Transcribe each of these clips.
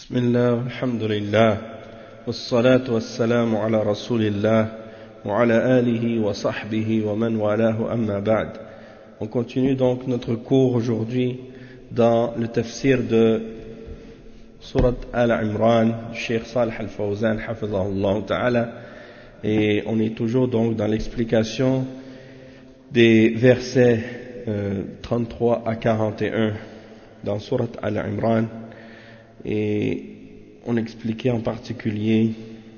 بسم الله والحمد لله والصلاة والسلام على رسول الله وعلى آله وصحبه ومن والاه أما بعد. On continue donc notre cours aujourd'hui dans le tafsir de Surat Al-Imran du Cheikh Salih Al-Fawzan hafizahullah ta'ala, et on est toujours donc dans l'explication des versets 33 à 41 dans Surat Al-Imran. Et on expliquait en particulier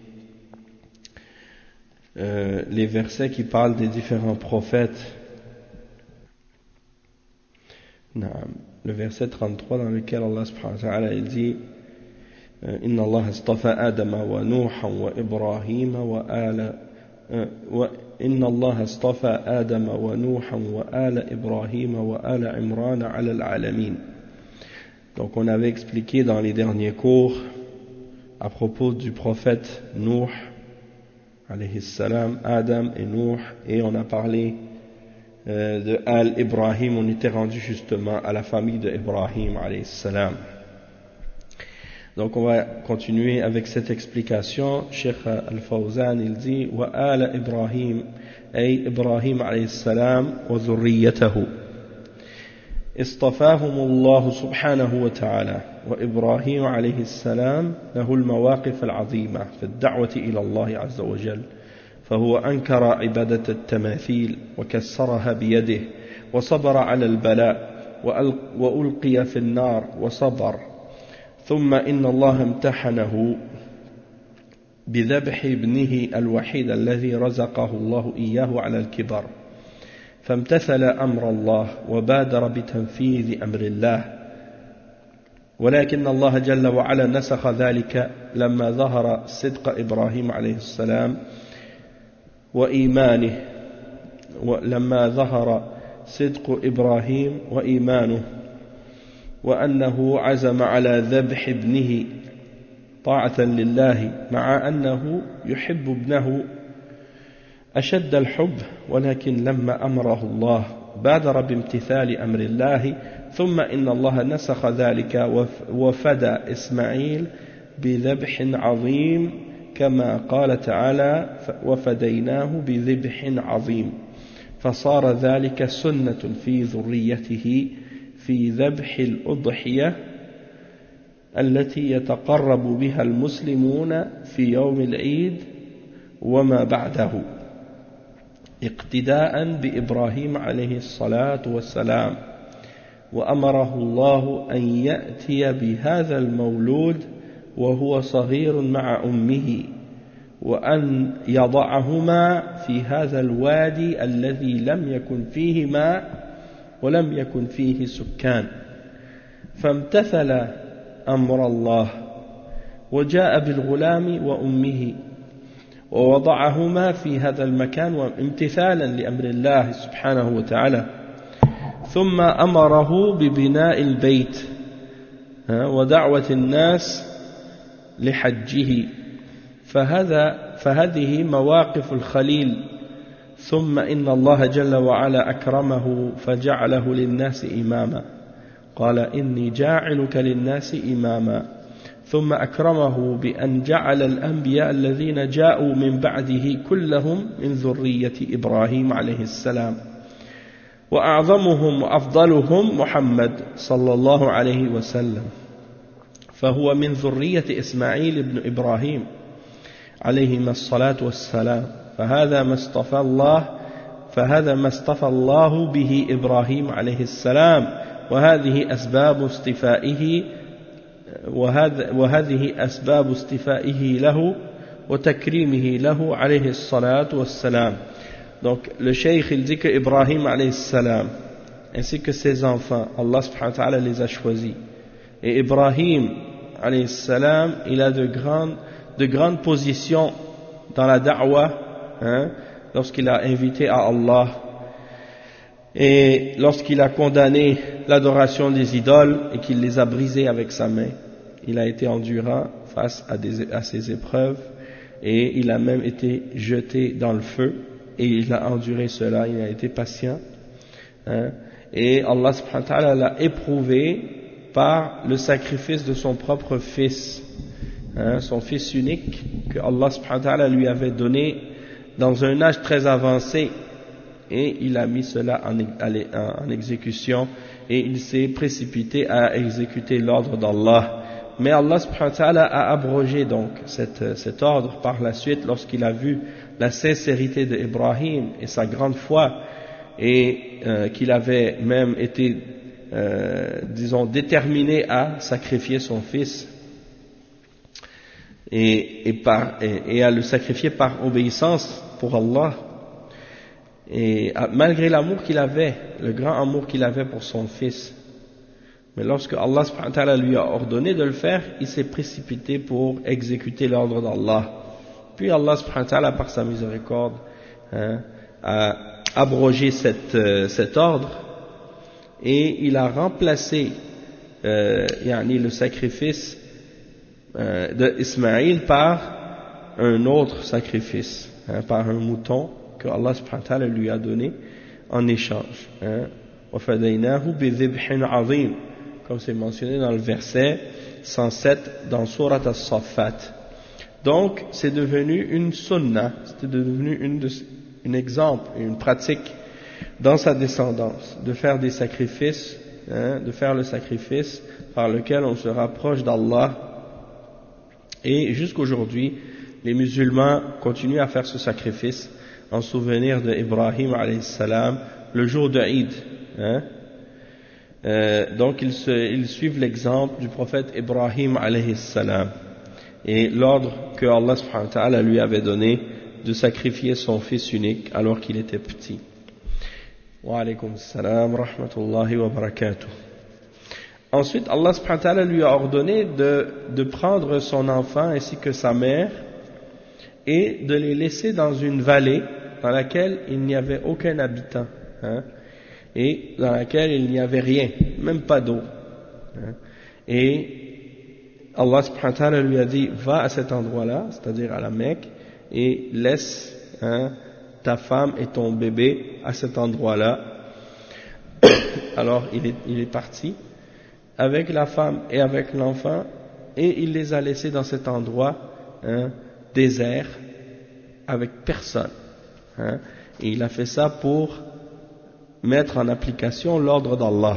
les versets qui parlent des différents prophètes. Le verset 33 dans lequel Allah subhanahu wa ta'ala dit Inna Allah astafa Adama wa Nuha wa Ibrahim wa Inna Allah astafa Adama wa Nuha wa ala Ibrahim wa ala Imran ala al-alamin. Donc on avait expliqué dans les derniers cours à propos du prophète Nuh alayhi salam, Adam et Nuh, et on a parlé de Al-Ibrahim. On était rendu justement à la famille de Ibrahim alayhi salam. Donc on va continuer avec cette explication. Cheikh Al-Fawzan il dit wa ala Ibrahim ay Ibrahim alayhi salam wa dhurriyyatahu اصطفاهم الله سبحانه وتعالى وإبراهيم عليه السلام له المواقف العظيمة في الدعوة إلى الله عز وجل، فهو أنكر عبادة التماثيل وكسرها بيده وصبر على البلاء وألقي في النار وصبر، ثم إن الله امتحنه بذبح ابنه الوحيد الذي رزقه الله إياه على الكبر، فامتثل أمر الله وبادر بتنفيذ أمر الله، ولكن الله جل وعلا نسخ ذلك لما ظهر صدق إبراهيم عليه السلام وإيمانه وأنه عزم على ذبح ابنه طاعة لله، مع أنه يحب ابنه أشد الحب، ولكن لما أمره الله بادر بامتثال أمر الله، ثم إن الله نسخ ذلك وفدى إسماعيل بذبح عظيم كما قال تعالى وفديناه بذبح عظيم، فصار ذلك سنة في ذريته في ذبح الأضحية التي يتقرب بها المسلمون في يوم العيد وما بعده، اقتداء بإبراهيم عليه الصلاة والسلام. وأمره الله أن يأتي بهذا المولود وهو صغير مع أمه، وأن يضعهما في هذا الوادي الذي لم يكن فيه ماء ولم يكن فيه سكان، فامتثل أمر الله وجاء بالغلام وأمه ووضعهما في هذا المكان امتثالا لأمر الله سبحانه وتعالى، ثم أمره ببناء البيت ودعوة الناس لحجه، فهذه مواقف الخليل. ثم إن الله جل وعلا أكرمه فجعله للناس إماما، قال إني جاعلك للناس إماما، ثم أكرمه بأن جعل الأنبياء الذين جاءوا من بعده كلهم من ذرية إبراهيم عليه السلام، وأعظمهم وأفضلهم محمد صلى الله عليه وسلم، فهو من ذرية إسماعيل بن إبراهيم عليهما الصلاة والسلام، فهذا ما اصطفى الله به إبراهيم عليه السلام، وهذه أسباب استفائه له وتكريمه له عليه الصلاة والسلام. Donc le cheikh il dit que Ibrahim alayhi salam ainsi que ses enfants, Allah subhanahu wa ta'ala les a choisis, et Ibrahim alayhi salam il a de grandes positions dans la da'wah, lorsqu'il a invité à Allah et lorsqu'il a condamné l'adoration des idoles et qu'il les a brisées avec sa main. Il a été endurant face à ces épreuves, et il a même été jeté dans le feu, et il a enduré cela, il a été patient, et Allah subhanahu wa ta'ala l'a éprouvé par le sacrifice de son propre fils, son fils unique que Allah subhanahu wa ta'ala lui avait donné dans un âge très avancé, et il a mis cela en exécution et il s'est précipité à exécuter l'ordre d'Allah. Mais Allah subhanahu wa ta'ala a abrogé donc cet ordre par la suite lorsqu'il a vu la sincérité d'Ibrahim et sa grande foi, et qu'il avait même été disons déterminé à sacrifier son fils et à le sacrifier par obéissance pour Allah. Et malgré l'amour qu'il avait, le grand amour qu'il avait pour son fils, mais lorsque Allah subhanahu wa ta'ala lui a ordonné de le faire, il s'est précipité pour exécuter l'ordre d'Allah. Puis Allah subhanahu wa ta'ala, par sa miséricorde, a abrogé cet ordre, et il a remplacé le sacrifice d'Ismaïl par un autre sacrifice, par un mouton que Allah subhanahu wa ta'ala lui a donné en échange. وَفَدَيْنَاهُ بِذِبْحٍ عَظِيمٍ, comme c'est mentionné dans le verset 107 dans Surat As-Saffat. Donc c'est devenu une sunna, c'était devenu un exemple, une pratique dans sa descendance, de faire des sacrifices, de faire le sacrifice par lequel on se rapproche d'Allah. Et jusqu'aujourd'hui, les musulmans continuent à faire ce sacrifice en souvenir d'Ibrahim alayhi salam le jour de Eid. Donc ils suivent l'exemple du prophète Ibrahim alayhi salam et l'ordre que Allah subhanahu wa ta'ala lui avait donné de sacrifier son fils unique alors qu'il était petit. Wa alaykum assalam wa rahmatullahi wa barakatuh. Ensuite, Allah subhanahu wa ta'ala lui a ordonné de prendre son enfant ainsi que sa mère et de les laisser dans une vallée dans laquelle il n'y avait aucun habitant, et dans laquelle il n'y avait rien, même pas d'eau. Et Allah subhanahu wa ta'ala lui a dit, va à cet endroit-là, c'est-à-dire à la Mecque, et laisse ta femme et ton bébé à cet endroit-là. Alors il est parti avec la femme et avec l'enfant, et il les a laissés dans cet endroit désert, avec personne. Et il a fait ça pour mettre en application l'ordre d'Allah.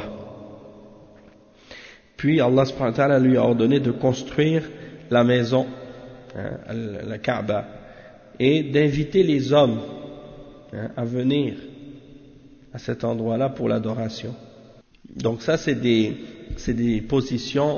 Puis Allah subhanahu wa ta'ala lui a ordonné de construire la maison, la Kaaba, et d'inviter les hommes à venir à cet endroit-là pour l'adoration. Donc ça c'est des positions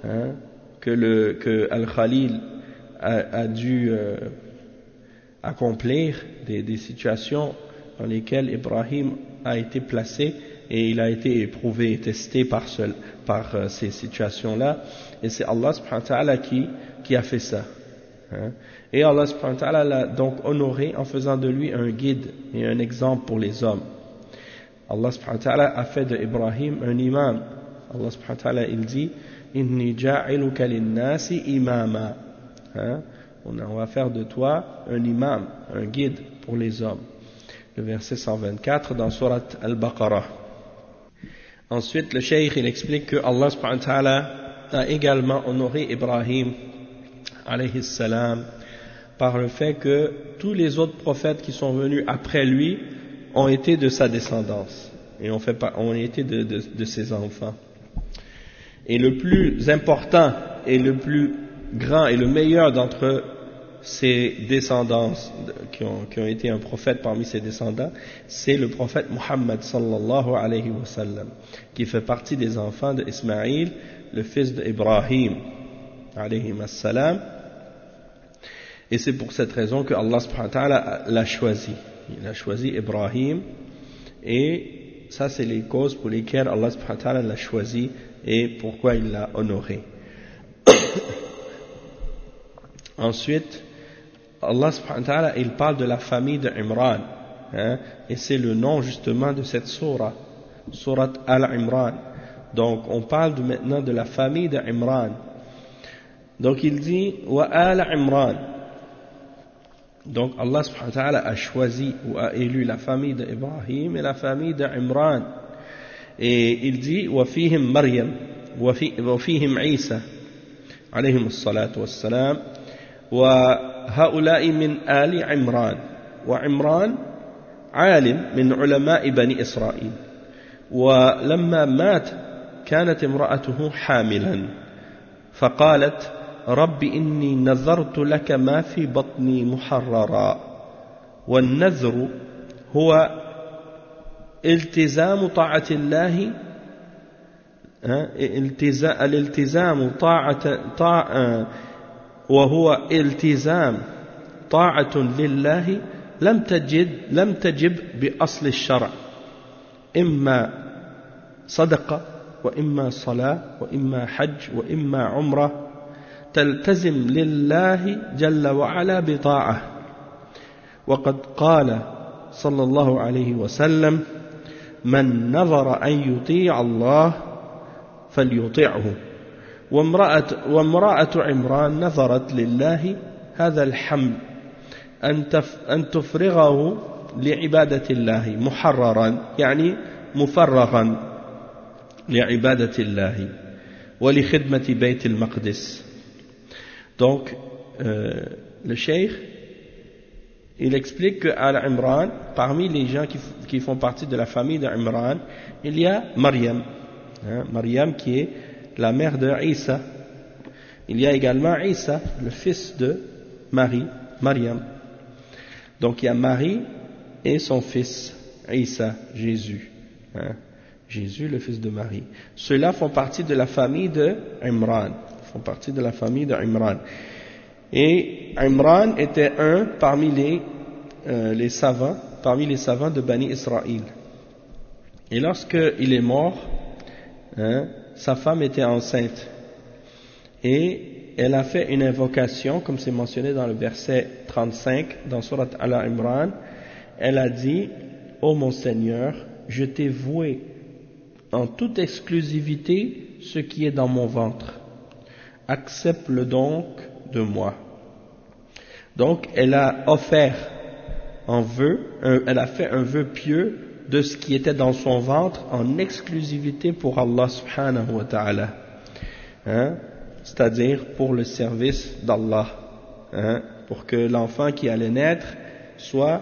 que Al-Khalil a dû accomplir, des situations dans lesquelles Ibrahim a été placé et il a été éprouvé et testé par ces situations-là, et c'est Allah subhanahu wa ta'ala qui a fait ça. Et Allah subhanahu wa ta'ala l'a donc honoré en faisant de lui un guide et un exemple pour les hommes. Allah subhanahu wa ta'ala a fait de Ibrahim un imam. Allah subhanahu wa ta'ala il dit inni ja'iluka lin-nasi imama. On va faire de toi un imam, un guide pour les hommes. Le verset 124 dans Surat Al-Baqarah. Ensuite, le cheikh il explique que Allah subhanahu wa ta'ala a également honoré Ibrahim alayhi salam par le fait que tous les autres prophètes qui sont venus après lui ont été de sa descendance et ont été de ses enfants. Et le plus important et le plus grand et le meilleur d'entre ses descendants qui ont été un prophète parmi ses descendants, c'est le prophète Muhammad sallallahu alayhi wa sallam, qui fait partie des enfants d'Ismaïl, le fils d'Ibrahim alayhi salam. Et c'est pour cette raison que Allah subhanahu wa ta'ala l'a choisi. Il a choisi Ibrahim, et ça c'est les causes pour lesquelles Allah subhanahu wa ta'ala l'a choisi et pourquoi il l'a honoré. Ensuite, Allah subhanahu wa ta'ala il parle de la famille d'Imran, et c'est le nom justement de cette sourate, Surat Al-Imran. Donc on parle maintenant de la famille d'Imran. Donc il dit wa Al-Imran. Donc Allah subhanahu wa ta'ala a choisi ou a élu la famille d'Ibrahim et la famille d'Imran. Et il dit wa fihim Maryam. وفيهم عيسى عليهم الصلاة والسلام وهؤلاء من آل عمران وعمران عالم من علماء بني إسرائيل ولما مات كانت امرأته حاملا فقالت رب إني نذرت لك ما في بطني محررا والنذر هو التزام طاعة الله الالتزام وهو التزام طاعة لله لم تجب بأصل الشرع إما صدقة وإما صلاة وإما حج وإما عمرة تلتزم لله جل وعلا بطاعة وقد قال صلى الله عليه وسلم من نظر أن يطيع الله فليطيعه وامرأة عمران نظرت لله هذا الحمل أن تفرغه لعبادة الله محررا يعني مفرغا لعبادة الله ولخدمة بيت المقدس. Donc le cheikh il explique qu'à Imran, parmi les gens qui font partie de la famille d'Imran, il y a Maryam, Maryam qui est la mère de Isa. Il y a également Isa, le fils de Marie, Maryam. Donc il y a Marie et son fils Isa, Jésus. Jésus, le fils de Marie. Ceux-là font partie de la famille de Imran. Et Imran était un parmi les savants de Bani Israël. Et lorsqu'il est mort, sa femme était enceinte. Et elle a fait une invocation, comme c'est mentionné dans le verset 35, dans Surat Al-Imran. Elle a dit, ô mon Seigneur, je t'ai voué en toute exclusivité ce qui est dans mon ventre. Accepte-le donc de moi. Donc, elle a offert elle a fait un vœu pieux de ce qui était dans son ventre en exclusivité pour Allah subhanahu wa ta'ala. C'est-à-dire pour le service d'Allah. Pour que l'enfant qui allait naître soit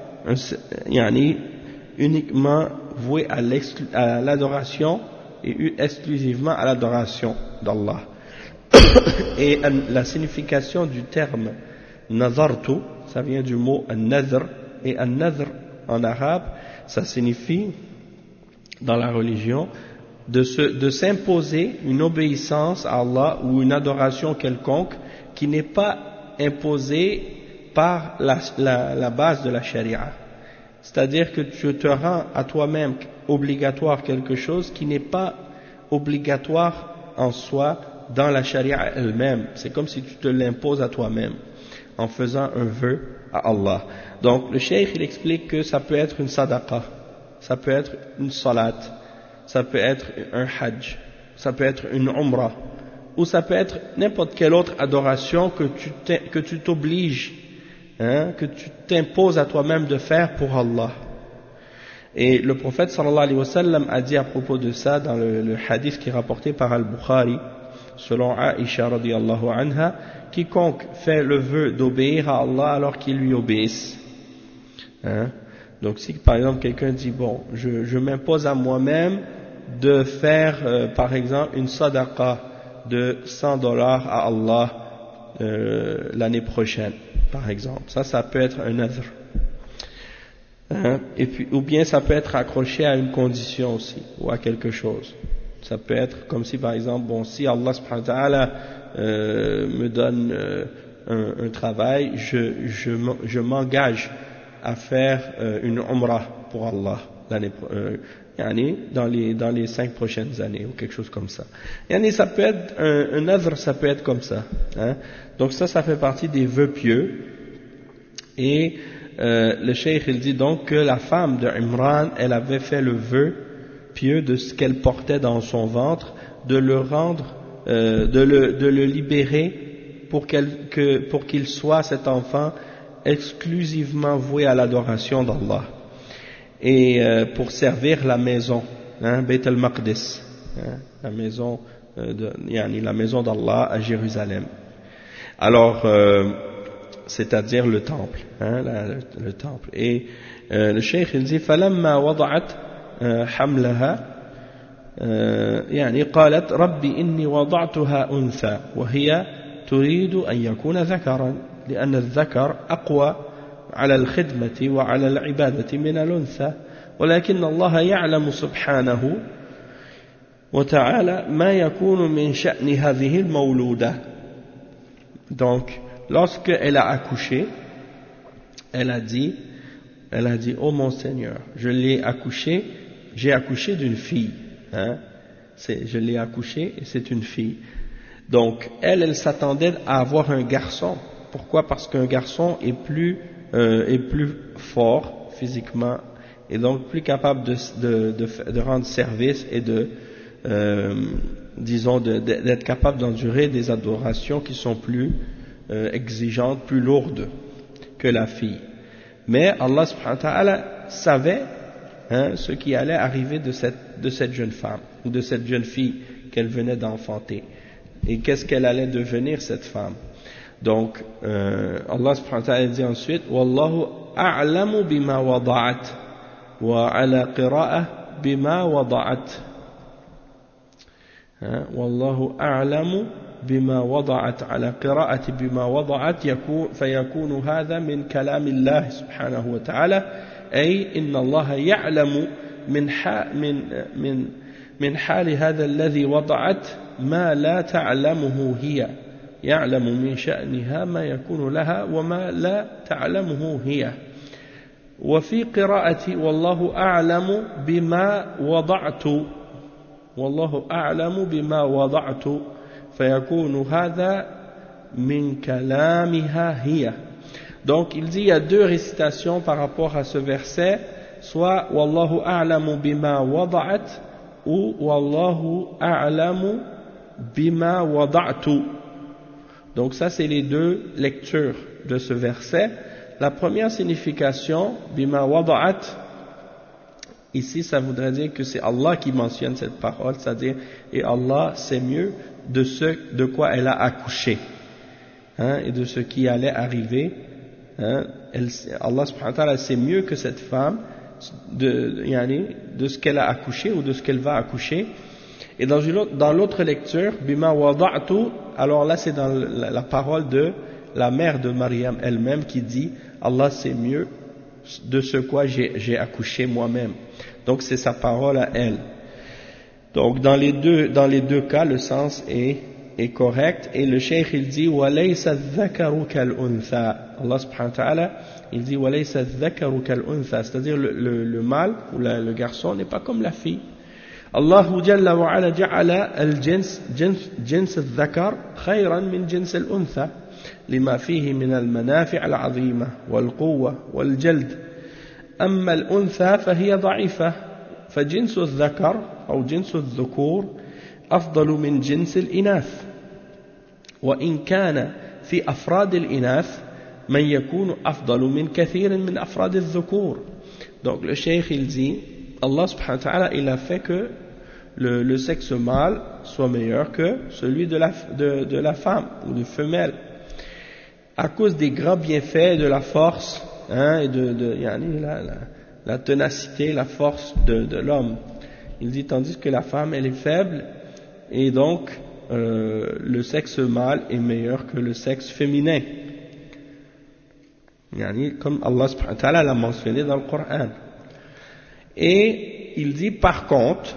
uniquement voué à l'adoration et exclusivement à l'adoration d'Allah. Et la signification du terme nazartu, ça vient du mot an-nadhr, et an-nadhr en arabe, ça signifie dans la religion de s'imposer une obéissance à Allah ou une adoration quelconque qui n'est pas imposée par la base de la charia. C'est-à-dire que tu te rends à toi-même obligatoire quelque chose qui n'est pas obligatoire en soi dans la charia elle-même. C'est comme si tu te l'imposes à toi-même en faisant un vœu à Allah. Donc le cheikh il explique que ça peut être une sadaqa, ça peut être une salat, ça peut être un hajj, ça peut être une umrah, ou ça peut être n'importe quelle autre adoration que tu t'obliges, que tu t'imposes à toi-même de faire pour Allah. Et le prophète sallallahu alayhi wa sallam a dit à propos de ça dans le hadith qui est rapporté par Al-Bukhari, selon Aïcha radiyallahu anha, quiconque fait le vœu d'obéir à Allah alors qu'il lui obéisse. Donc si par exemple quelqu'un dit bon, je m'impose à moi-même de faire par exemple une sadaqa de $100 à Allah l'année prochaine, par exemple, ça peut être un nadhr. Et puis, ou bien ça peut être accroché à une condition aussi, ou à quelque chose. Ça peut être comme si par exemple, bon, si Allah subhanahu wa ta'ala me donne un travail, je m'engage à faire une umrah pour Allah dans les 5 prochaines années ou quelque chose comme ça. Ça peut être un nadhr, ça peut être comme ça. Donc ça fait partie des vœux pieux. Et le cheikh il dit donc que la femme de Imran, elle avait fait le vœu pieux de ce qu'elle portait dans son ventre, de le rendre, de le libérer pour qu'il soit cet enfant exclusivement voué à l'adoration d'Allah et pour servir la maison, Beit al-Maqdis, la maison la maison d'Allah à Jérusalem. Alors, c'est-à-dire le temple, le temple. Et le cheikh il dit فلما وضعت حملها يعني قالت ربي إني وضعتها أنثى وهي تريد أن يكون ذكرا لأن الذكر أقوى على الخدمة وعلى العبادة من الأنثى ولكن الله يعلم سبحانه وتعالى ما يكون من شأن هذه المولودة. Donc, lorsqu'elle a accouché, elle a dit, oh mon Seigneur, j'ai accouché d'une fille, je l'ai accouché et c'est une fille. Donc, elle s'attendait à avoir un garçon. Pourquoi? Parce qu'un garçon est plus fort physiquement et donc plus capable de rendre service et d'être capable d'endurer des adorations qui sont plus exigeantes, plus lourdes que la fille. Mais Allah subhanahu wa ta'ala savait ce qui allait arriver de cette jeune femme ou de cette jeune fille qu'elle venait d'enfanter et qu'est-ce qu'elle allait devenir cette femme. Donc Allah subhanahu wa ta'ala dit ensuite Wallahu a'lamu bima wada'at wa ala qira'ah bima wada'at. والله أعلم بما وضعت على قراءة بما وضعت فيكون هذا من كلام الله سبحانه وتعالى أي إن الله يعلم من حال هذا الذي وضعت ما لا تعلمه هي يعلم من شأنها ما يكون لها وما لا تعلمه هي. وفي قراءة والله أعلم بما وضعت والله أعلم بما وضعت فيكون هذا من كلامها هي. Donc il dit il y a deux récitations par rapport à ce verset, soit Wallahu a'lamu bima wada'at ou Wallahu a'lamu bima wada'tu. Donc ça c'est les deux lectures de ce verset. La première signification bima wada'at, ici, ça voudrait dire que c'est Allah qui mentionne cette parole, c'est-à-dire, et Allah sait mieux de quoi elle a accouché, et de ce qui allait arriver. Allah subhanahu wa ta'ala sait mieux que cette femme de ce qu'elle a accouché ou de ce qu'elle va accoucher. Et dans l'autre lecture, bima wada'tu, alors là c'est dans la parole de la mère de Maryam elle-même qui dit, Allah sait mieux de ce quoi j'ai accouché moi-même. Donc c'est sa parole à elle. Donc dans les deux cas le sens est correct et le cheikh il dit walaysa adh-dhakaru kal-untha. Allah subhanahu wa ta'ala il dit walaysa adh-dhakaru kal-untha, c'est-à-dire le mâle ou le garçon n'est pas comme la fille. Allah jalla wa ala ja'ala al-jins adh-dhakar khayran min jins al-untha لما فيه من المنافع العظيمة والقوة والجلد. أما الأنثى فهي ضعيفة فجنس الذكر أو جنس الذكور أفضل من جنس الإناث وإن كان في أفراد الإناث من يكون أفضل من كثير من أفراد الذكور. Donc le cheikh il dit Allah subhanahu wa ta'ala il a fait que le sexe mâle soit meilleur que celui de la femme ou de femelle à cause des grands bienfaits de la force et la ténacité, la force de l'homme. Il dit tandis que la femme elle est faible et donc le sexe mâle est meilleur que le sexe féminin. Comme Allah subhanahu wa ta'ala l'a mentionné dans le Coran. Et il dit par contre,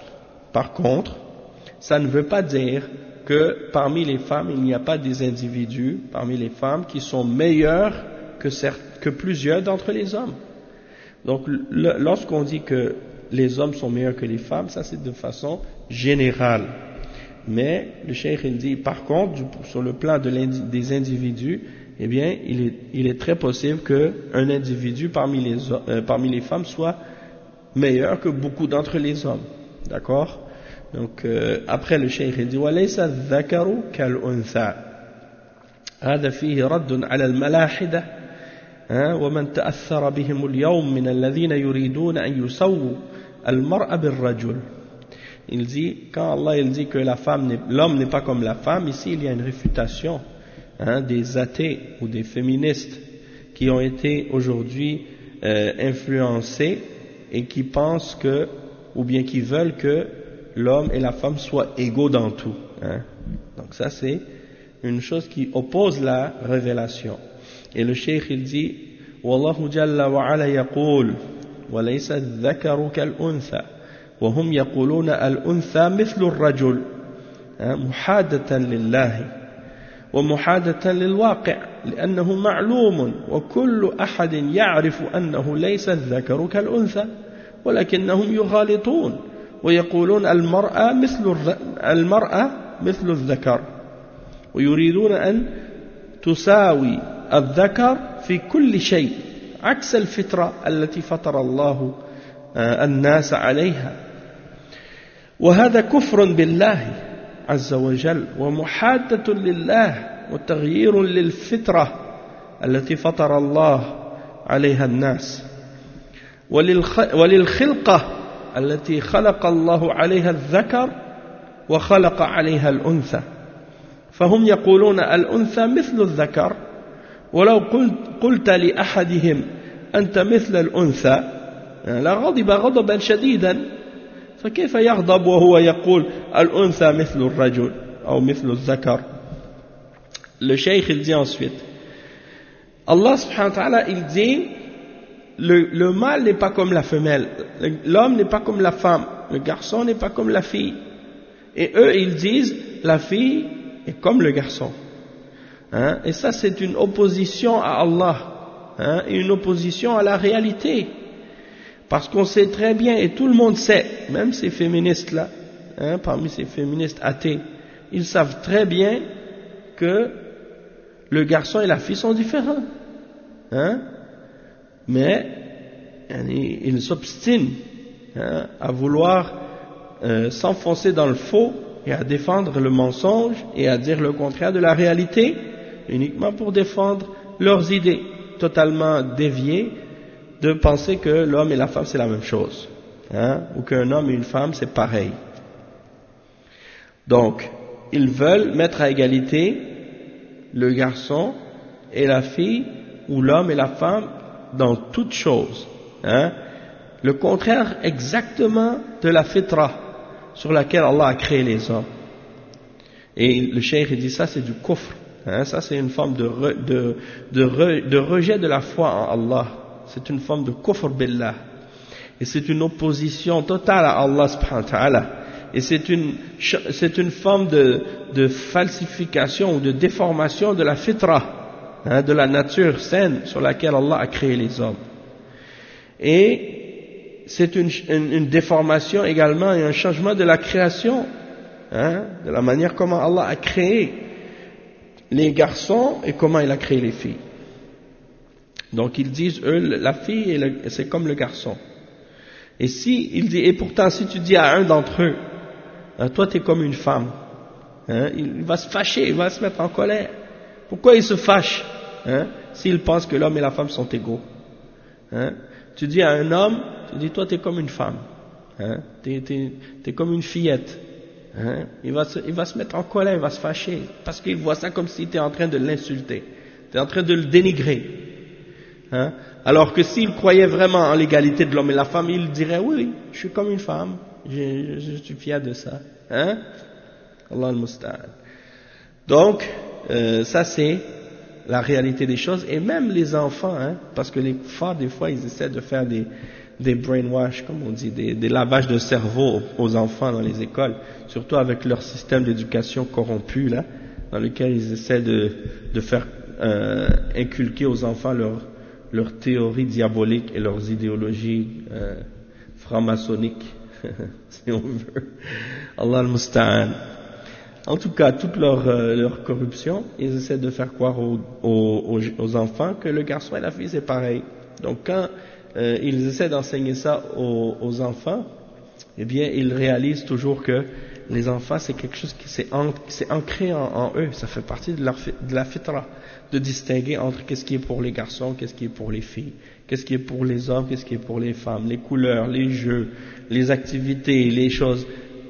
ça ne veut pas dire que parmi les femmes, il n'y a pas des individus, parmi les femmes, qui sont meilleurs que plusieurs d'entre les hommes. Donc, lorsqu'on dit que les hommes sont meilleurs que les femmes, ça c'est de façon générale. Mais le cheikh il dit, par contre, sur le plan des individus, eh bien, il est très possible qu'un individu parmi les femmes soit meilleur que beaucoup d'entre les hommes. D'accord? Donc après le cheikh il dit وليس الذكر كالأنثى هذا فيه رد على الملاحدة ومن تأثر بهم اليوم من الذين يريدون أن يسووا المرأة بالرجل. Il dit, quand Allah il dit que l'homme n'est pas comme la femme, ici il y a une réfutation des athées ou des féministes qui ont été aujourd'hui influencés et qui pensent que, ou bien qui veulent que l'homme et la femme soient égaux dans tout. Donc ça c'est une chose qui oppose la révélation. Et le cheikh il dit, Wallahu jalla wa ala yaqul, wa laysa dhakaru kal untha. وهم يقولون الأنثى مثل الرجل محادة لله ومحادة للواقع لأنه معلوم وكل أحد يعرف أنه ليس الذكر كالأنثى ولكنهم يغالطون ويقولون المرأة مثل الذكر ويريدون أن تساوي الذكر في كل شيء عكس الفطرة التي فطر الله الناس عليها وهذا كفر بالله عز وجل ومحادة لله وتغيير للفطرة التي فطر الله عليها الناس وللخلقة التي خلق الله عليها الذكر وخلق عليها الأنثى فهم يقولون الأنثى مثل الذكر ولو قلت لأحدهم أنت مثل الأنثى لغضب غضبا شديدا فكيف يغضب وهو يقول الأنثى مثل الرجل أو مثل الذكر. Le cheikh il dit ensuite, Allah subhanahu wa ta'ala il dit le mâle n'est pas comme la femelle, l'homme n'est pas comme la femme, le garçon n'est pas comme la fille, et eux ils disent la fille est comme le garçon, et ça c'est une opposition à Allah, et une opposition à la réalité. Parce qu'on sait très bien, et tout le monde sait, même ces féministes-là, parmi ces féministes athées, ils savent très bien que le garçon et la fille sont différents. Mais ils s'obstinent à vouloir s'enfoncer dans le faux et à défendre le mensonge et à dire le contraire de la réalité, uniquement pour défendre leurs idées totalement déviées, de penser que l'homme et la femme c'est la même chose, ou qu'un homme et une femme c'est pareil. Donc, ils veulent mettre à égalité le garçon et la fille, ou l'homme et la femme dans toutes choses. Le contraire exactement de la fitra sur laquelle Allah a créé les hommes. Et le cheikh il dit ça c'est du kufr, ça c'est une forme de rejet de la foi en Allah. C'est une forme de kufr billah. Et c'est une opposition totale à Allah subhanahu wa ta'ala. Et c'est une forme de falsification ou de déformation de la fitra, de la nature saine sur laquelle Allah a créé les hommes. Et c'est une déformation également et un changement de la création, de la manière comment Allah a créé les garçons et comment il a créé les filles. Donc ils disent, eux, la fille c'est comme le garçon. Et pourtant si tu dis à un d'entre eux, toi tu es comme une femme, il va se fâcher, il va se mettre en colère. Pourquoi il se fâche s'il pense que l'homme et la femme sont égaux? Tu dis à un homme, tu dis toi tu es comme une femme, t'es comme une fillette. Il va se mettre en colère, il va se fâcher, parce qu'il voit ça comme si tu es en train de l'insulter, tu es en train de le dénigrer. Alors que s'il croyait vraiment en l'égalité de l'homme et la femme, il dirait oui, je suis comme une femme, je suis fier de ça. Allah al-Musta'an. Donc, ça c'est la réalité des choses. Et même les enfants, parce que les kuffars des fois ils essaient de faire des brainwash, comme on dit, des lavages de cerveau aux enfants dans les écoles, surtout avec leur système d'éducation corrompu là, dans lequel ils essaient de faire inculquer aux enfants leurs théories diaboliques et leurs idéologies franc-maçonniques, si on veut. Allah al-Musta'an. En tout cas, toute leur corruption, ils essaient de faire croire aux enfants que le garçon et la fille c'est pareil. Donc quand ils essaient d'enseigner ça aux enfants, eh bien ils réalisent toujours que les enfants c'est quelque chose qui c'est ancré en eux, ça fait partie de la fitra, de distinguer entre qu'est-ce qui est pour les garçons, qu'est-ce qui est pour les filles, qu'est-ce qui est pour les hommes, qu'est-ce qui est pour les femmes, les couleurs, les jeux, les activités, les choses,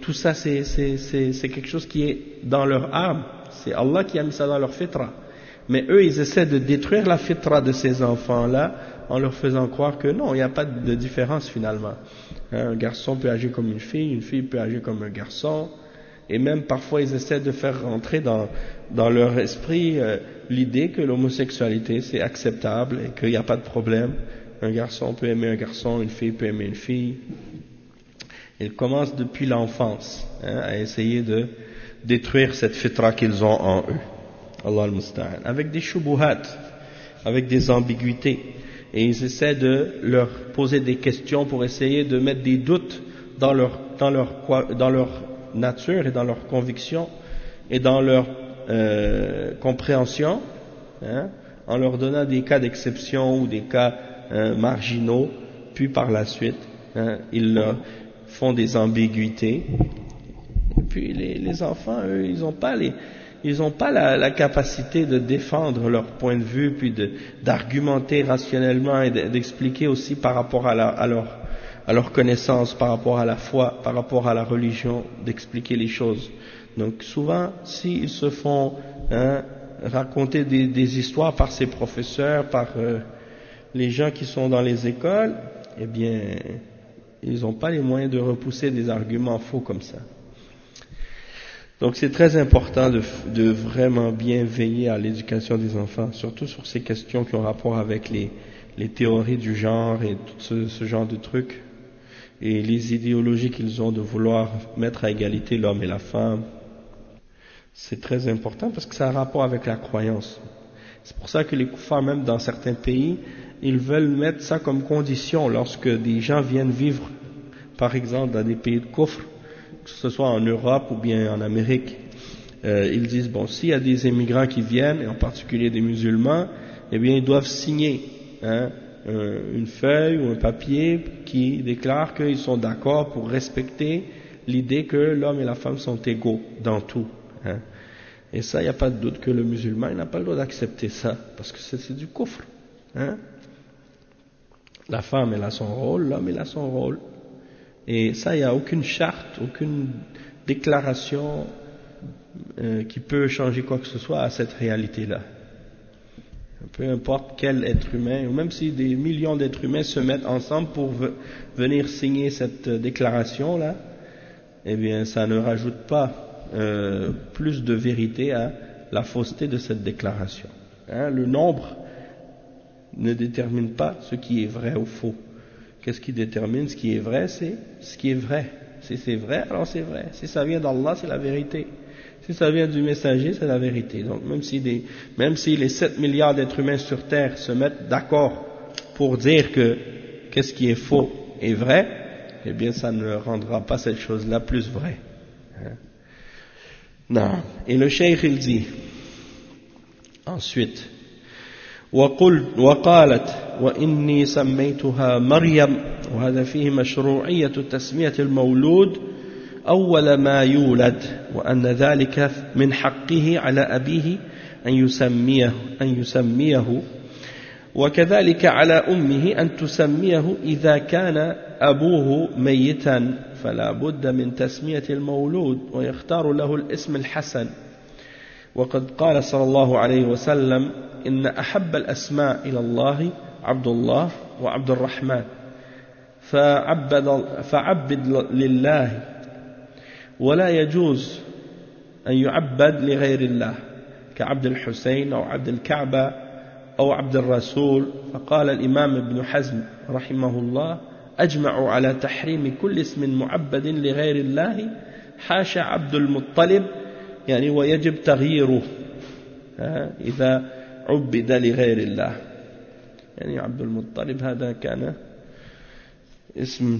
tout ça c'est quelque chose qui est dans leur âme, c'est Allah qui a mis ça dans leur fitra. Mais eux ils essaient de détruire la fitra de ces enfants-là en leur faisant croire que non, il n'y a pas de différence finalement. Un garçon peut agir comme une fille peut agir comme un garçon, et même parfois ils essaient de faire rentrer dans leur esprit l'idée que l'homosexualité c'est acceptable et qu'il n'y a pas de problème. Un garçon peut aimer un garçon, une fille peut aimer une fille. Ils commencent depuis l'enfance à essayer de détruire cette fitra qu'ils ont en eux. Allah al-Musta'an. Avec des shubuhat, avec des ambiguïtés. Et ils essaient de leur poser des questions pour essayer de mettre des doutes dans leur nature et dans leur conviction et dans leur compréhension, en leur donnant des cas d'exception ou des cas marginaux, puis par la suite, ils font des ambiguïtés. Et puis les enfants, eux, ils n'ont pas la capacité de défendre leur point de vue, puis d'argumenter rationnellement et d'expliquer aussi par rapport à leur connaissance, par rapport à la foi, par rapport à la religion, d'expliquer les choses. Donc souvent, s'ils se font raconter des histoires par ces professeurs, par les gens qui sont dans les écoles, eh bien, ils n'ont pas les moyens de repousser des arguments faux comme ça. Donc c'est très important de vraiment bien veiller à l'éducation des enfants, surtout sur ces questions qui ont rapport avec les théories du genre et tout ce genre de trucs, et les idéologies qu'ils ont de vouloir mettre à égalité l'homme et la femme. C'est très important parce que ça a rapport avec la croyance. C'est pour ça que les kuffars, même dans certains pays, ils veulent mettre ça comme condition lorsque des gens viennent vivre, par exemple, dans des pays de kufr, que ce soit en Europe ou bien en Amérique. Ils disent, bon, s'il y a des immigrants qui viennent, et en particulier des musulmans, eh bien, ils doivent signer une feuille ou un papier qui déclare qu'ils sont d'accord pour respecter l'idée que l'homme et la femme sont égaux dans tout. Et ça, il n'y a pas de doute que le musulman il n'a pas le droit d'accepter ça, parce que c'est du kufr. La femme, elle a son rôle, l'homme, il a son rôle. Et ça, il n'y a aucune charte, aucune déclaration qui peut changer quoi que ce soit à cette réalité-là. Peu importe quel être humain, ou même si des millions d'êtres humains se mettent ensemble pour venir signer cette déclaration-là, eh bien, ça ne rajoute pas plus de vérité à la fausseté de cette déclaration. Le nombre ne détermine pas ce qui est vrai ou faux. Qu'est-ce qui détermine ce qui est vrai? C'est ce qui est vrai. Si c'est vrai, alors c'est vrai. Si ça vient d'Allah, c'est la vérité. Si ça vient du messager, c'est la vérité. Donc même si les 7 milliards d'êtres humains sur Terre se mettent d'accord pour dire que qu'est-ce qui est faux est vrai, eh bien ça ne rendra pas cette chose-là plus vraie. Non. Et le cheikh il dit ensuite, وقالت وإني سميتها مريم، وهذا فيه مشروعية تسمية المولود أول ما يولد، وأن ذلك من حقه على أبيه أن يسميه وكذلك على أمه أن تسميه إذا كان أبوه ميتا، فلا بد من تسمية المولود ويختار له الاسم الحسن. وقد قال صلى الله عليه وسلم إن أحب الأسماء إلى الله عبد الله وعبد الرحمن، فعبد لله، ولا يجوز أن يعبد لغير الله كعبد الحسين أو عبد الكعبة أو عبد الرسول. فقال الإمام ابن حزم رحمه الله أجمعوا على تحريم كل اسم معبد لغير الله حاشا عبد المطلب، يعني ويجب تغييره إذا عبد لغير الله. يعني عبد المطلب هذا كان اسم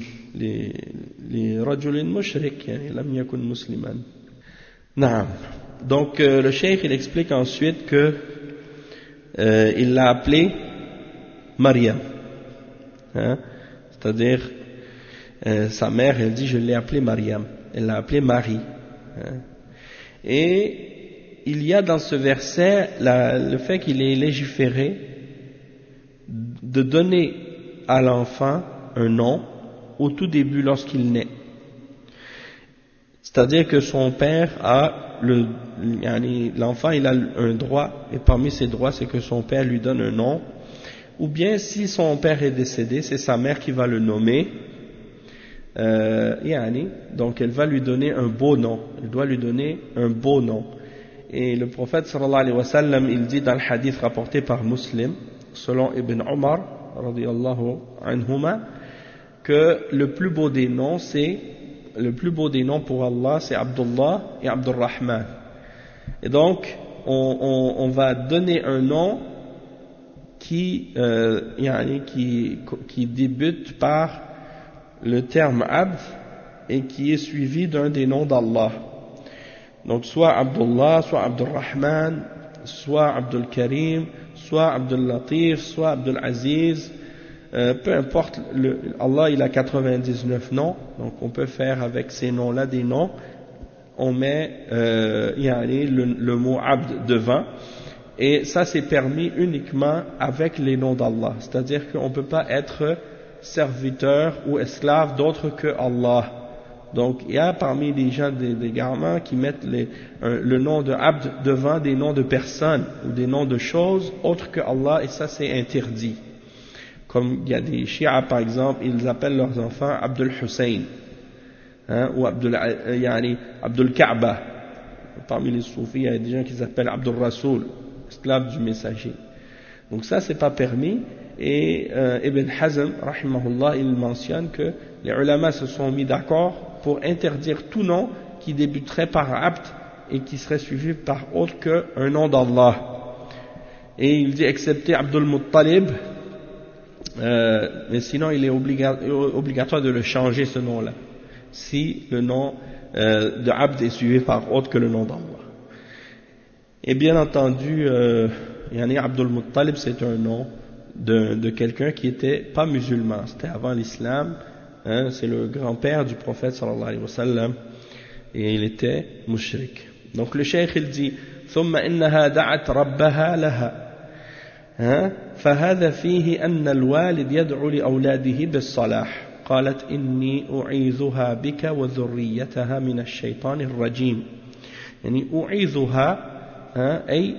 لرجل مشرك، يعني لم يكن مسلما. نعم. Donc le cheikh il explique ensuite que il l'a appelée Maryam, c'est-à-dire sa mère elle dit je l'ai appelée Maryam, elle l'a appelée Marie. Et il y a dans ce verset le fait qu'il est légiféré de donner à l'enfant un nom au tout début lorsqu'il naît. C'est-à-dire que son père a l'enfant il a un droit, et parmi ses droits c'est que son père lui donne un nom, ou bien si son père est décédé, c'est sa mère qui va le nommer, donc elle va lui donner un beau nom, elle doit lui donner un beau nom. Et le prophète sallallahu alayhi wa sallam, il dit dans le hadith rapporté par Muslim, selon Ibn Omar radiyallahu anhuma, que le plus beau des noms pour Allah c'est Abdullah et Abdurrahman. Et donc on va donner un nom qui débute par le terme Abd et qui est suivi d'un des noms d'Allah. Donc soit Abdullah, soit Abdurrahman, soit Abdul Karim, soit Abdul Latif, soit Abdul Aziz, peu importe, Allah il a 99 noms, donc on peut faire avec ces noms-là des noms, on met le mot Abd devant, et ça c'est permis uniquement avec les noms d'Allah, c'est-à-dire qu'on ne peut pas être serviteur ou esclave d'autre que Allah. Donc il y a parmi les gens des garments qui mettent le nom de Abd devant des noms de personnes ou des noms de choses autres que Allah, et ça c'est interdit. Comme il y a des Shia par exemple, ils appellent leurs enfants Abdul Hussein, ou Abdul Kaaba. Parmi les soufis, il y a des gens qui s'appellent Abdul Rasoul, esclave du messager. Donc ça c'est pas permis. Et Ibn Hazm rahimahullah, il mentionne que les ulama se sont mis d'accord pour interdire tout nom qui débuterait par Abd et qui serait suivi par autre qu'un nom d'Allah. Et il dit excepté Abdul Muttalib, mais sinon il est obligatoire de le changer ce nom-là, si le nom de Abd est suivi par autre que le nom d'Allah. Et bien entendu, Abdul Muttalib c'est un nom de quelqu'un qui n'était pas musulman, c'était avant l'islam, c'est le grand-père du prophète sallallahu alayhi wa sallam, et il était mushrik. Donc le cheikh il dit ثم إنها دعت ربها لها فهذا فيه أن الوالد يدعو لأولاده بالصلاح قالت إني أعيذها بك وذريتها من الشيطان الرجيم يعني أعيذها أي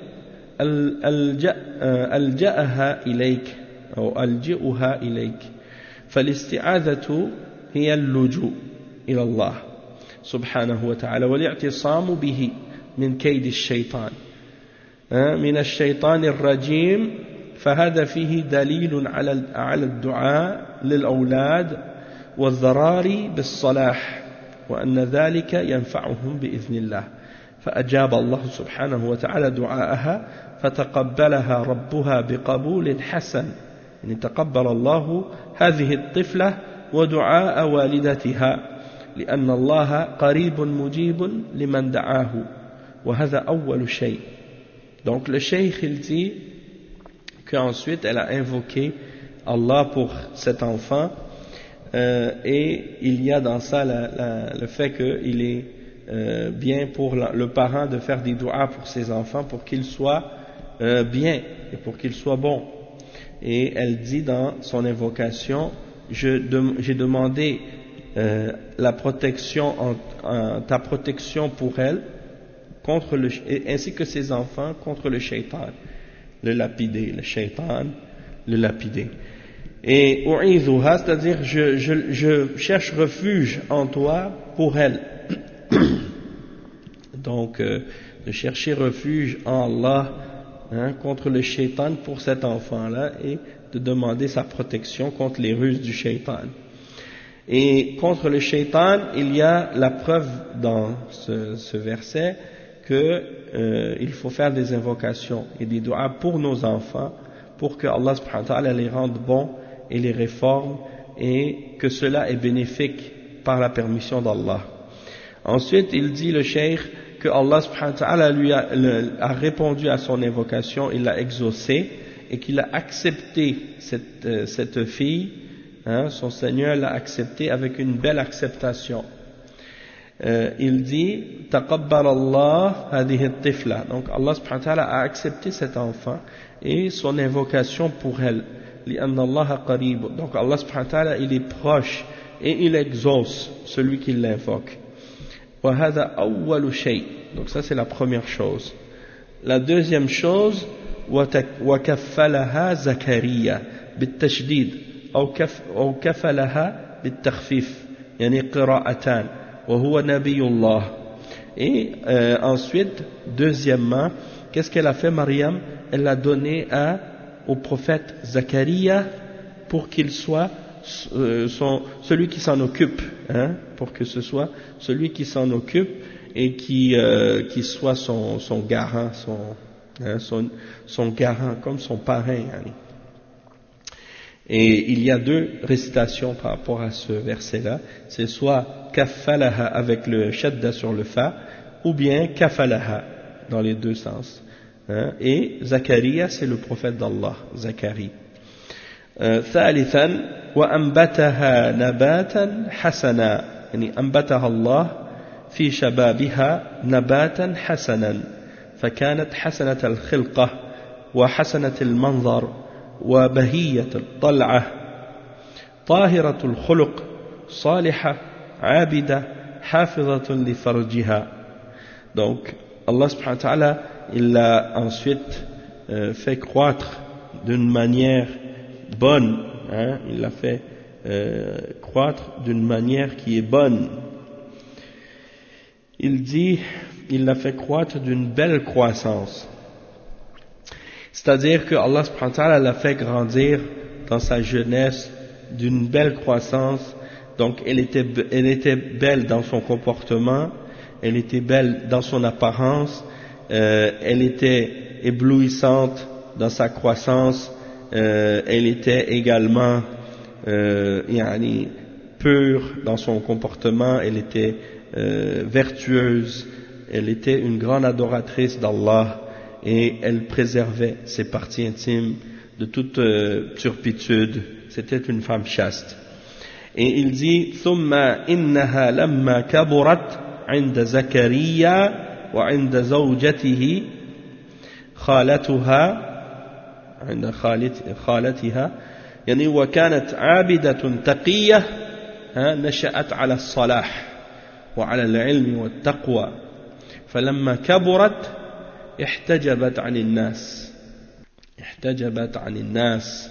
ألجأها إليك أو ألجئها إليك فالاستعاذة هي اللجوء إلى الله سبحانه وتعالى والاعتصام به من كيد الشيطان من الشيطان الرجيم فهذا فيه دليل على الدعاء للأولاد والذراري بالصلاح وأن ذلك ينفعهم بإذن الله فأجاب الله سبحانه وتعالى دعاءها فتقبلها ربها بقبول حسن يعني تقبل الله هذه الطفلة ودعاء والدتها لأن الله قريب مجيب لمن دعاه وهذا أول شيء. Donc le cheikh il dit qu'ensuite elle a invoqué Allah pour cet enfant et il y a dans ça le fait qu'il est bien pour le parent de faire des du'as pour ses enfants pour qu'ils soient bien et pour qu'ils soient bons. Et elle dit dans son invocation, j'ai demandé la protection, ta protection pour elle, ainsi que ses enfants contre le shaitan, le lapider, le shaitan, le lapider. Et u'idhuha, c'est-à-dire je cherche refuge en toi pour elle. Donc de chercher refuge en Allah contre le shaitan pour cet enfant-là et de demander sa protection contre les ruses du shaitan. Et contre le shaitan, il y a la preuve dans ce verset que il faut faire des invocations et des du'as pour nos enfants pour que Allah subhanahu wa ta'ala les rende bons et les réforme et que cela est bénéfique par la permission d'Allah. Ensuite, il dit le cheikh que Allah subhanahu wa ta'ala lui a répondu à son invocation, il l'a exaucé et qu'il a accepté cette fille, son Seigneur l'a accepté avec une belle acceptation. Il dit taqabbal Allah hadihi at-tifla. Donc Allah subhanahu wa ta'ala a accepté cet enfant et son invocation pour elle. لأن الله قريب. Donc Allah subhanahu wa ta'ala il est proche et il exauce celui qui l'invoque. وهذا أول شيء. Donc ça c'est la première chose. La deuxième chose وكفلها زكريا بالتشديد أو كفلها بالتخفيف يعني قراءتان وهو نبي الله. Et ensuite, deuxièmement, qu'est-ce qu'elle a fait Mariam? Elle l'a donné au prophète Zacharia pour qu'il soit celui qui s'en occupe, hein, pour que ce soit celui qui s'en occupe et qui soit son garant, son garant, comme son parrain. Hein. Et il y a deux récitations par rapport à ce verset-là, c'est soit kafalaha avec le shadda sur le fa, ou bien kafalaha dans les deux sens. Hein. Et Zacharia, c'est le prophète d'Allah, Zacharie. ثالثا وأنبتها نباتا حسنا يعني أنبتها الله في شبابها نباتا حسنا فكانت حسنة الخلقة وحسنة المنظر وبهية الطلعة طاهرة الخلق صالحة عابدة حافظة لفرجها. Donc Allah subhanahu wa ta'ala il l'a ensuite fait croître d'une manière bonne, hein, il l'a fait croître d'une manière qui est bonne. Il dit, il l'a fait croître d'une belle croissance. C'est-à-dire que Allah subhanahu wa ta'ala l'a fait grandir dans sa jeunesse d'une belle croissance. Donc elle était belle dans son comportement, elle était belle dans son apparence, elle était éblouissante dans sa croissance. Elle était également pure dans son comportement, elle était vertueuse, elle était une grande adoratrice d'Allah et elle préservait ses parties intimes de toute turpitude. C'était une femme chaste. Et il dit ثم إنها لما كبرت عند زكريا وعند زوجته خالتها عند خالتها يعني وكانت عابدة تقية نشأت على الصلاح وعلى العلم والتقوى فلما كبرت احتجبت عن الناس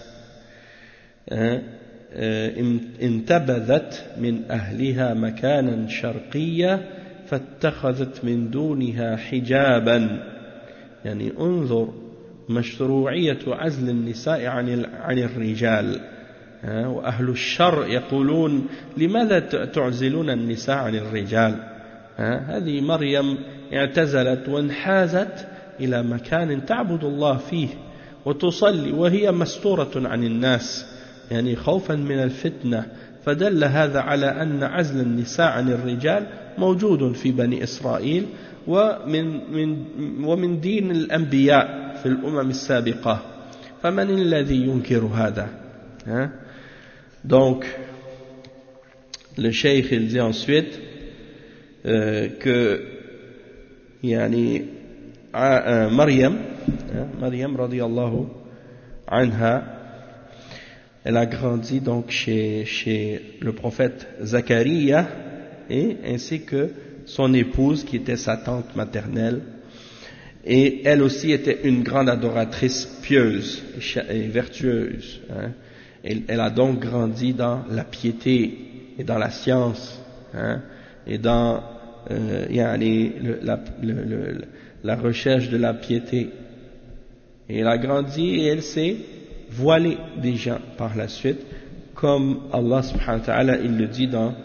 انتبذت من أهلها مكانا شرقيا فاتخذت من دونها حجابا يعني انظر مشروعية عزل النساء عن الرجال. وأهل الشر يقولون لماذا تعزلون النساء عن الرجال؟ هذه مريم اعتزلت وانحازت إلى مكان تعبد الله فيه وتصلي وهي مستورة عن الناس يعني خوفا من الفتنة. فدل هذا على أن عزل النساء عن الرجال موجود في بني إسرائيل ومن دين الأنبياء في الأمم السابقة فمن الذي ينكر هذا؟ Donc le cheikh il dit ensuite que يعني Maryam radiyallahu anha elle a grandi donc chez le prophète Zacharia et ainsi que son épouse qui était sa tante maternelle. Et elle aussi était une grande adoratrice pieuse et vertueuse. Hein. Elle a donc grandi dans la piété et dans la science, hein, et dans la recherche de la piété. Et elle a grandi et elle s'est voilée des gens par la suite, comme Allah subhanahu wa ta'ala il le dit dans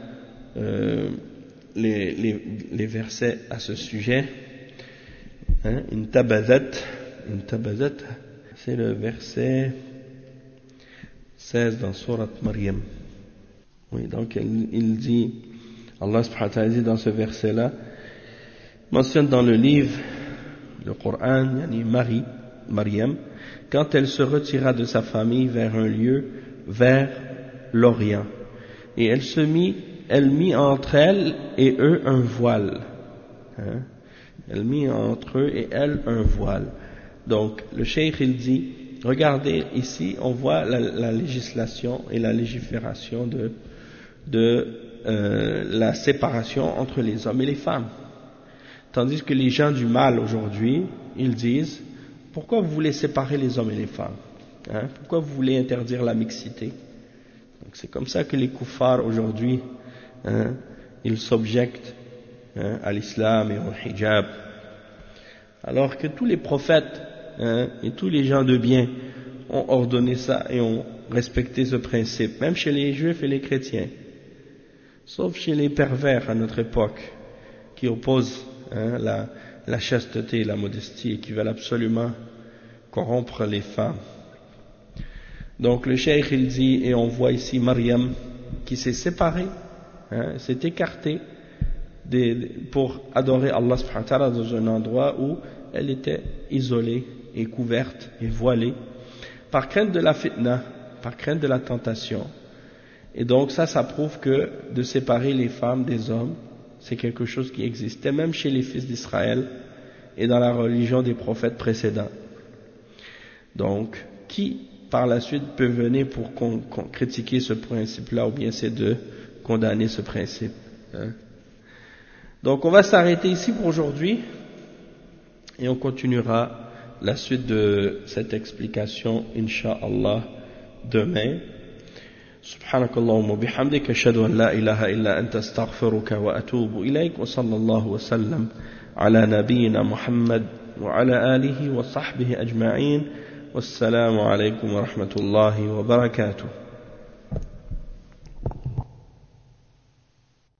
les versets à ce sujet. Intabazat, c'est le verset 16 dans Surat Maryam. Oui, donc il dit, Allah subhanahu wa ta'ala dit dans ce verset-là, mentionne dans le livre, le Coran, yani Maryam, quand elle se retira de sa famille vers un lieu, vers l'Orient, et elle mit entre elle et eux un voile. Hein? Elle mit entre eux et elle un voile. Donc, le cheikh il dit, regardez ici, on voit la législation et la légifération de la séparation entre les hommes et les femmes. Tandis que les gens du mal aujourd'hui, ils disent, pourquoi vous voulez séparer les hommes et les femmes, hein? Pourquoi vous voulez interdire la mixité? Donc c'est comme ça que les kuffars aujourd'hui, hein, ils s'objectent, hein, à l'islam et au hijab. Alors que tous les prophètes, hein, et tous les gens de bien ont ordonné ça et ont respecté ce principe, même chez les juifs et les chrétiens. Sauf chez les pervers à notre époque, qui opposent, hein, la chasteté et la modestie et qui veulent absolument corrompre les femmes. Donc le cheikh il dit, et on voit ici Maryam qui s'est séparée, hein, s'est écartée pour adorer Allah subhanahu wa ta'ala dans un endroit où elle était isolée et couverte et voilée par crainte de la fitna, par crainte de la tentation. Et donc ça prouve que de séparer les femmes des hommes, c'est quelque chose qui existait même chez les fils d'Israël et dans la religion des prophètes précédents. Donc, qui par la suite peut venir pour critiquer ce principe-là, ou bien c'est de condamner ce principe, hein? Donc on va s'arrêter ici pour aujourd'hui et on continuera la suite de cette explication, Inch'Allah, demain. سبحانك اللهم وبحمدك أشهد أن لا إله إلا أنت أستغفرك وأتوب إليك وصلى الله وسلم على نبينا محمد وعلى آله وصحبه أجمعين والسلام عليكم ورحمة الله وبركاته.